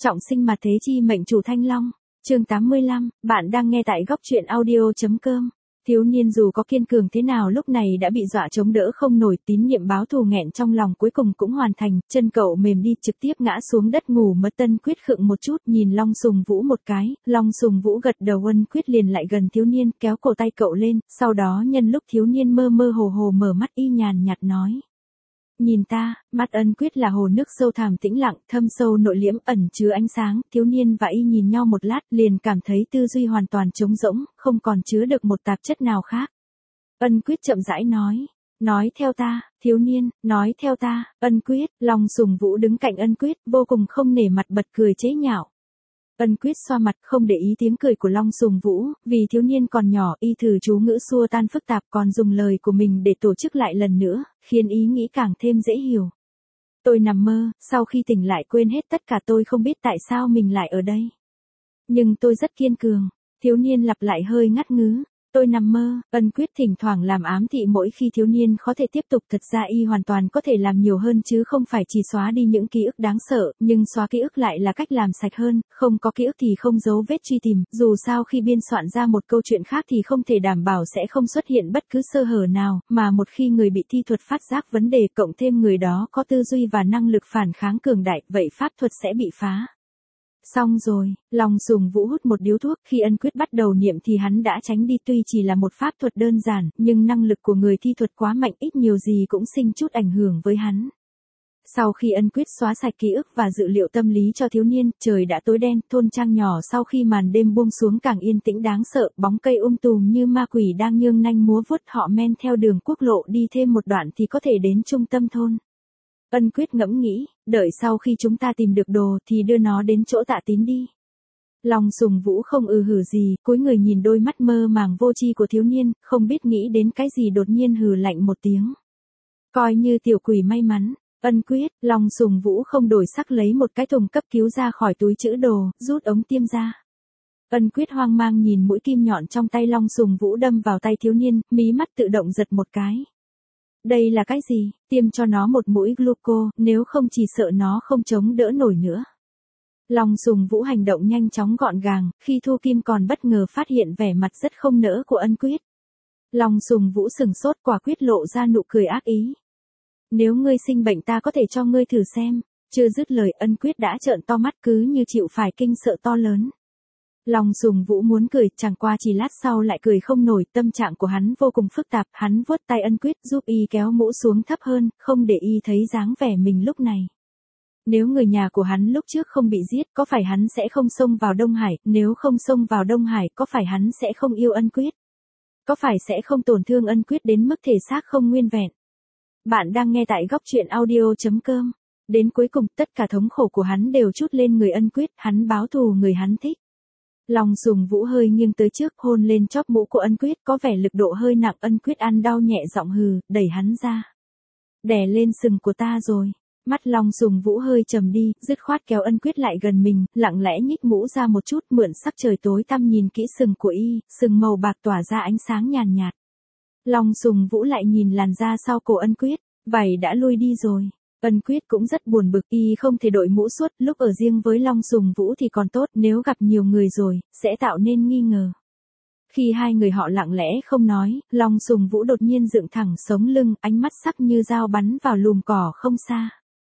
Trọng sinh mà thế chi mệnh chủ Thanh Long. Chương 85, bạn đang nghe tại góc truyện audio.com. Thiếu niên dù có kiên cường thế nào lúc này đã bị dọa chống đỡ không nổi, tín niệm báo thù nghẹn trong lòng cuối cùng cũng hoàn thành, chân cậu mềm đi trực tiếp ngã xuống đất ngủ mất. Ân Quyết khựng một chút nhìn Long Sùng Vũ một cái, Long Sùng Vũ gật đầu. Ân Quyết liền lại gần thiếu niên kéo cổ tay cậu lên, sau đó nhân lúc thiếu niên mơ mơ hồ hồ mở mắt y nhàn nhạt nói. Nhìn ta, mắt Ân Quyết là hồ nước sâu thẳm tĩnh lặng, thâm sâu nội liễm ẩn chứa ánh sáng, thiếu niên và y nhìn nhau một lát, liền cảm thấy tư duy hoàn toàn trống rỗng, không còn chứa được một tạp chất nào khác. Ân Quyết chậm rãi nói theo ta, thiếu niên, nói theo ta. Ân Quyết, Long Sùng Vũ đứng cạnh Ân Quyết, vô cùng không nể mặt bật cười chế nhạo. Ân Quyết xoa mặt không để ý tiếng cười của Long Sùng Vũ, vì thiếu niên còn nhỏ y thử chú ngữ xua tan phức tạp còn dùng lời của mình để tổ chức lại lần nữa, khiến ý nghĩ càng thêm dễ hiểu. Tôi nằm mơ, sau khi tỉnh lại quên hết tất cả, tôi không biết tại sao mình lại ở đây. Nhưng tôi rất kiên cường, thiếu niên lặp lại hơi ngắt ngứ. Tôi nằm mơ. Ân Quyết thỉnh thoảng làm ám thị mỗi khi thiếu niên khó thể tiếp tục, thật ra y hoàn toàn có thể làm nhiều hơn chứ không phải chỉ xóa đi những ký ức đáng sợ, nhưng xóa ký ức lại là cách làm sạch hơn, không có ký ức thì không dấu vết truy tìm, dù sao khi biên soạn ra một câu chuyện khác thì không thể đảm bảo sẽ không xuất hiện bất cứ sơ hở nào, mà một khi người bị thi thuật phát giác vấn đề cộng thêm người đó có tư duy và năng lực phản kháng cường đại, vậy pháp thuật sẽ bị phá. Xong rồi, Long Sùng Vũ hút một điếu thuốc, khi Ân Quyết bắt đầu niệm thì hắn đã tránh đi, tuy chỉ là một pháp thuật đơn giản, nhưng năng lực của người thi thuật quá mạnh, ít nhiều gì cũng sinh chút ảnh hưởng với hắn. Sau khi Ân Quyết xóa sạch ký ức và dữ liệu tâm lý cho thiếu niên, trời đã tối đen, thôn trang nhỏ sau khi màn đêm buông xuống càng yên tĩnh đáng sợ, bóng cây tùm như ma quỷ đang nhương nanh múa vuốt, họ men theo đường quốc lộ đi thêm một đoạn thì có thể đến trung tâm thôn. Ân Quyết ngẫm nghĩ, đợi sau khi chúng ta tìm được đồ thì đưa nó đến chỗ Tạ Tín đi. Long Sùng Vũ không hử gì, cúi người nhìn đôi mắt mơ màng vô tri của thiếu niên, không biết nghĩ đến cái gì đột nhiên hừ lạnh một tiếng. Coi như tiểu quỷ may mắn. Ân Quyết, Long Sùng Vũ không đổi sắc lấy một cái thùng cấp cứu ra khỏi túi trữ đồ, rút ống tiêm ra. Ân Quyết hoang mang nhìn mũi kim nhọn trong tay Long Sùng Vũ đâm vào tay thiếu niên, mí mắt tự động giật một cái. Đây là cái gì? Tiêm cho nó một mũi gluco, nếu không chỉ sợ nó không chống đỡ nổi nữa. Long Sùng Vũ hành động nhanh chóng gọn gàng, khi thu kim còn bất ngờ phát hiện vẻ mặt rất không nỡ của Ân Quyết. Long Sùng Vũ sừng sốt, quả quyết lộ ra nụ cười ác ý. Nếu ngươi sinh bệnh ta có thể cho ngươi thử xem. Chưa dứt lời Ân Quyết đã trợn to mắt cứ như chịu phải kinh sợ to lớn. Long Sùng Vũ muốn cười, chẳng qua chỉ lát sau lại cười không nổi, tâm trạng của hắn vô cùng phức tạp, hắn vuốt tay Ân Quyết giúp y kéo mũ xuống thấp hơn, không để y thấy dáng vẻ mình lúc này. Nếu người nhà của hắn lúc trước không bị giết, có phải hắn sẽ không xông vào Đông Hải, nếu không xông vào Đông Hải, có phải hắn sẽ không yêu Ân Quyết? Có phải sẽ không tổn thương Ân Quyết đến mức thể xác không nguyên vẹn? Bạn đang nghe tại góc truyện audio.com. Đến cuối cùng, tất cả thống khổ của hắn đều trút lên người Ân Quyết, hắn báo thù người hắn thích. Long Sùng Vũ hơi nghiêng tới trước, hôn lên chóp mũ của Ân Quyết, có vẻ lực độ hơi nặng. Ân Quyết ăn đau nhẹ giọng hừ, đẩy hắn ra. Đè lên sừng của ta rồi. Mắt Long Sùng Vũ hơi trầm đi, dứt khoát kéo Ân Quyết lại gần mình, lặng lẽ nhích mũ ra một chút, mượn sắc trời tối tăm nhìn kỹ sừng của y, sừng màu bạc tỏa ra ánh sáng nhàn nhạt. Long Sùng Vũ lại nhìn làn da sau cổ Ân Quyết, vảy đã lui đi rồi. Ân Quyết cũng rất buồn bực, y không thể đội mũ suốt, lúc ở riêng với Long Sùng Vũ thì còn tốt, nếu gặp nhiều người rồi, sẽ tạo nên nghi ngờ. Khi hai người họ lặng lẽ không nói, Long Sùng Vũ đột nhiên dựng thẳng sống lưng, ánh mắt sắc như dao bắn vào lùm cỏ không xa.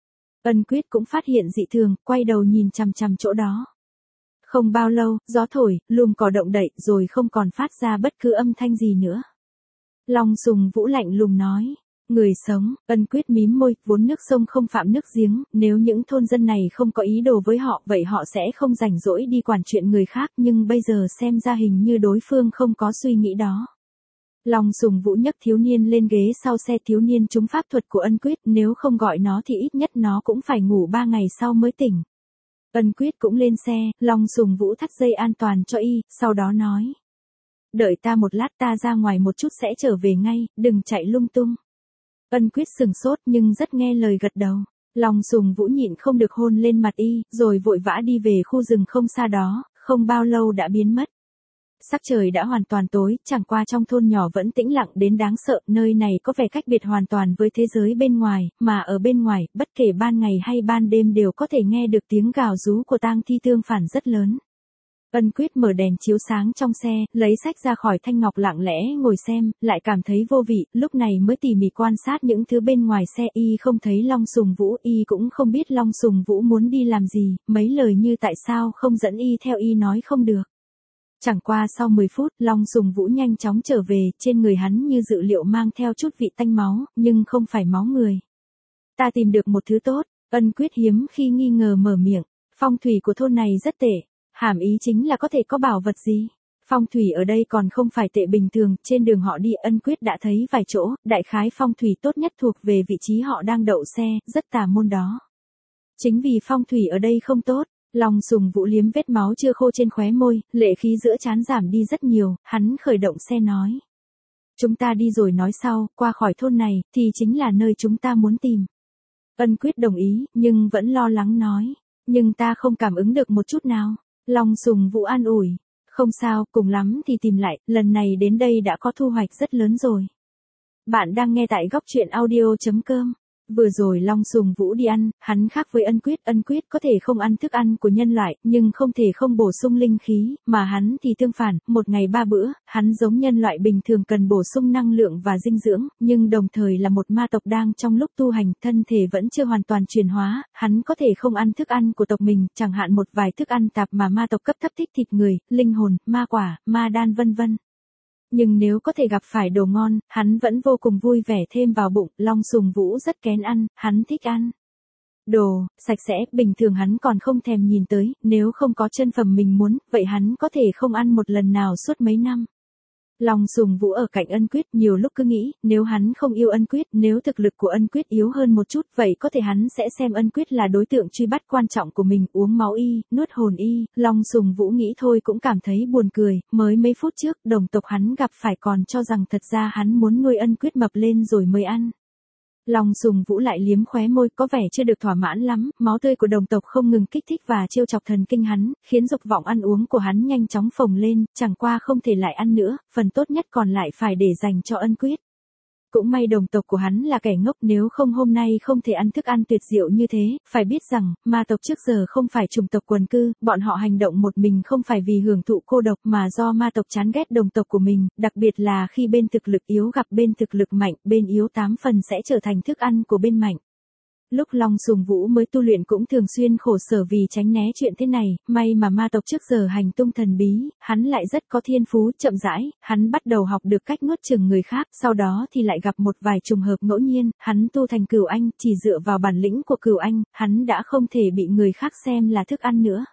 Ân Quyết cũng phát hiện dị thường, quay đầu nhìn chằm chằm chỗ đó. Không bao lâu, gió thổi, lùm cỏ động đậy rồi không còn phát ra bất cứ âm thanh gì nữa. Long Sùng Vũ lạnh lùng nói. Người sống. Ân Quyết mím môi, vốn nước sông không phạm nước giếng, nếu những thôn dân này không có ý đồ với họ, vậy họ sẽ không rảnh rỗi đi quản chuyện người khác, nhưng bây giờ xem ra hình như đối phương không có suy nghĩ đó. Long Sùng Vũ nhấc thiếu niên lên ghế sau xe, thiếu niên trúng pháp thuật của Ân Quyết, nếu không gọi nó thì ít nhất nó cũng phải ngủ 3 ngày sau mới tỉnh. Ân Quyết cũng lên xe, Long Sùng Vũ thắt dây an toàn cho y, sau đó nói. Đợi ta một lát, ta ra ngoài một chút sẽ trở về ngay, đừng chạy lung tung. Ân Quyết sừng sốt nhưng rất nghe lời gật đầu. Long Sùng Vũ nhịn không được hôn lên mặt y, rồi vội vã đi về khu rừng không xa đó, không bao lâu đã biến mất. Sắc trời đã hoàn toàn tối, chẳng qua trong thôn nhỏ vẫn tĩnh lặng đến đáng sợ, nơi này có vẻ cách biệt hoàn toàn với thế giới bên ngoài, mà ở bên ngoài, bất kể ban ngày hay ban đêm đều có thể nghe được tiếng gào rú của tang thi tương phản rất lớn. Ân Quyết mở đèn chiếu sáng trong xe, lấy sách ra khỏi thanh ngọc lặng lẽ ngồi xem, lại cảm thấy vô vị, lúc này mới tỉ mỉ quan sát những thứ bên ngoài xe, y không thấy Long Sùng Vũ, y cũng không biết Long Sùng Vũ muốn đi làm gì, mấy lời như tại sao không dẫn y theo y nói không được. Chẳng qua sau 10 phút, Long Sùng Vũ nhanh chóng trở về, trên người hắn như dự liệu mang theo chút vị tanh máu, nhưng không phải máu người. Ta tìm được một thứ tốt, Ân Quyết hiếm khi nghi ngờ mở miệng, phong thủy của thôn này rất tệ. Hàm ý chính là có thể có bảo vật gì. Phong thủy ở đây còn không phải tệ bình thường, trên đường họ đi Ân Quyết đã thấy vài chỗ, đại khái phong thủy tốt nhất thuộc về vị trí họ đang đậu xe, rất tà môn đó. Chính vì phong thủy ở đây không tốt, Long Sùng Vũ liếm vết máu chưa khô trên khóe môi, lệ khí giữa trán giảm đi rất nhiều, hắn khởi động xe nói. Chúng ta đi rồi nói sau, qua khỏi thôn này, thì chính là nơi chúng ta muốn tìm. Ân Quyết đồng ý, nhưng vẫn lo lắng nói. Nhưng ta không cảm ứng được một chút nào. Long Sùng Vũ an ủi. Không sao, cùng lắm thì tìm lại, lần này đến đây đã có thu hoạch rất lớn rồi. Bạn đang nghe tại góc truyện audio.com. Vừa rồi Long Sùng Vũ đi ăn, hắn khác với Ân Quyết có thể không ăn thức ăn của nhân loại, nhưng không thể không bổ sung linh khí, mà hắn thì tương phản, một ngày 3 bữa, hắn giống nhân loại bình thường cần bổ sung năng lượng và dinh dưỡng, nhưng đồng thời là một ma tộc đang trong lúc tu hành, thân thể vẫn chưa hoàn toàn chuyển hóa, hắn có thể không ăn thức ăn của tộc mình, chẳng hạn một vài thức ăn tạp mà ma tộc cấp thấp thích thịt người, linh hồn, ma quả, ma đan vân vân. Nhưng nếu có thể gặp phải đồ ngon, hắn vẫn vô cùng vui vẻ thêm vào bụng, Long Sùng Vũ rất kén ăn, hắn thích ăn đồ sạch sẽ, bình thường hắn còn không thèm nhìn tới, nếu không có chân phẩm mình muốn, vậy hắn có thể không ăn một lần nào suốt mấy năm. Long Sùng Vũ ở cạnh Ân Quyết, nhiều lúc cứ nghĩ, nếu hắn không yêu Ân Quyết, nếu thực lực của Ân Quyết yếu hơn một chút, vậy có thể hắn sẽ xem Ân Quyết là đối tượng truy bắt quan trọng của mình, uống máu y, nuốt hồn y. Long Sùng Vũ nghĩ thôi cũng cảm thấy buồn cười, mới mấy phút trước, đồng tộc hắn gặp phải còn cho rằng thật ra hắn muốn nuôi Ân Quyết mập lên rồi mới ăn. Long Sùng Vũ lại liếm khóe môi, có vẻ chưa được thỏa mãn lắm, máu tươi của đồng tộc không ngừng kích thích và trêu chọc thần kinh hắn, khiến dục vọng ăn uống của hắn nhanh chóng phồng lên, chẳng qua không thể lại ăn nữa, phần tốt nhất còn lại phải để dành cho Ân Quyết. Cũng may đồng tộc của hắn là kẻ ngốc, nếu không hôm nay không thể ăn thức ăn tuyệt diệu như thế, phải biết rằng, ma tộc trước giờ không phải chủng tộc quần cư, bọn họ hành động một mình không phải vì hưởng thụ cô độc mà do ma tộc chán ghét đồng tộc của mình, đặc biệt là khi bên thực lực yếu gặp bên thực lực mạnh, bên yếu 8 phần sẽ trở thành thức ăn của bên mạnh. Lúc Long Sùng Vũ mới tu luyện cũng thường xuyên khổ sở vì tránh né chuyện thế này, may mà ma tộc trước giờ hành tung thần bí, hắn lại rất có thiên phú, chậm rãi, hắn bắt đầu học được cách nuốt chửng người khác, sau đó thì lại gặp một vài trùng hợp ngẫu nhiên, hắn tu thành Cửu Anh, chỉ dựa vào bản lĩnh của Cửu Anh, hắn đã không thể bị người khác xem là thức ăn nữa.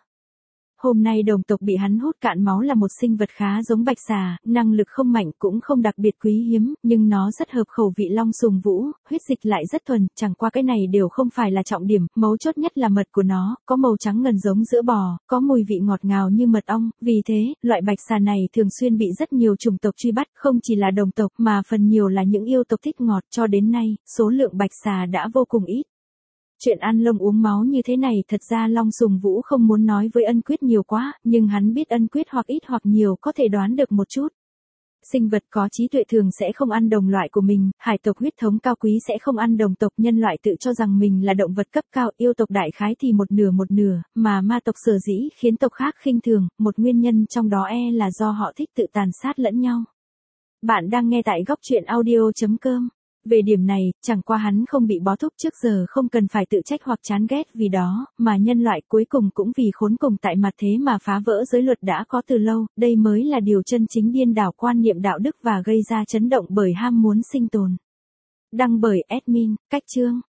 Hôm nay đồng tộc bị hắn hút cạn máu là một sinh vật khá giống bạch xà, năng lực không mạnh cũng không đặc biệt quý hiếm, nhưng nó rất hợp khẩu vị Long Sùng Vũ, huyết dịch lại rất thuần, chẳng qua cái này đều không phải là trọng điểm, mấu chốt nhất là mật của nó, có màu trắng ngần giống sữa bò, có mùi vị ngọt ngào như mật ong, vì thế, loại bạch xà này thường xuyên bị rất nhiều chủng tộc truy bắt, không chỉ là đồng tộc mà phần nhiều là những yêu tộc thích ngọt, cho đến nay, số lượng bạch xà đã vô cùng ít. Chuyện ăn lông uống máu như thế này thật ra Long Sùng Vũ không muốn nói với Ân Quyết nhiều quá, nhưng hắn biết Ân Quyết hoặc ít hoặc nhiều có thể đoán được một chút. Sinh vật có trí tuệ thường sẽ không ăn đồng loại của mình, hải tộc huyết thống cao quý sẽ không ăn đồng tộc, nhân loại tự cho rằng mình là động vật cấp cao, yêu tộc đại khái thì một nửa, mà ma tộc sở dĩ khiến tộc khác khinh thường, một nguyên nhân trong đó là do họ thích tự tàn sát lẫn nhau. Bạn đang nghe tại góc truyện audio.com. Về điểm này, chẳng qua hắn không bị bó thúc trước giờ không cần phải tự trách hoặc chán ghét vì đó, mà nhân loại cuối cùng cũng vì khốn cùng tại mặt thế mà phá vỡ giới luật đã có từ lâu, đây mới là điều chân chính điên đảo quan niệm đạo đức và gây ra chấn động bởi ham muốn sinh tồn. Đăng bởi admin, cách chương.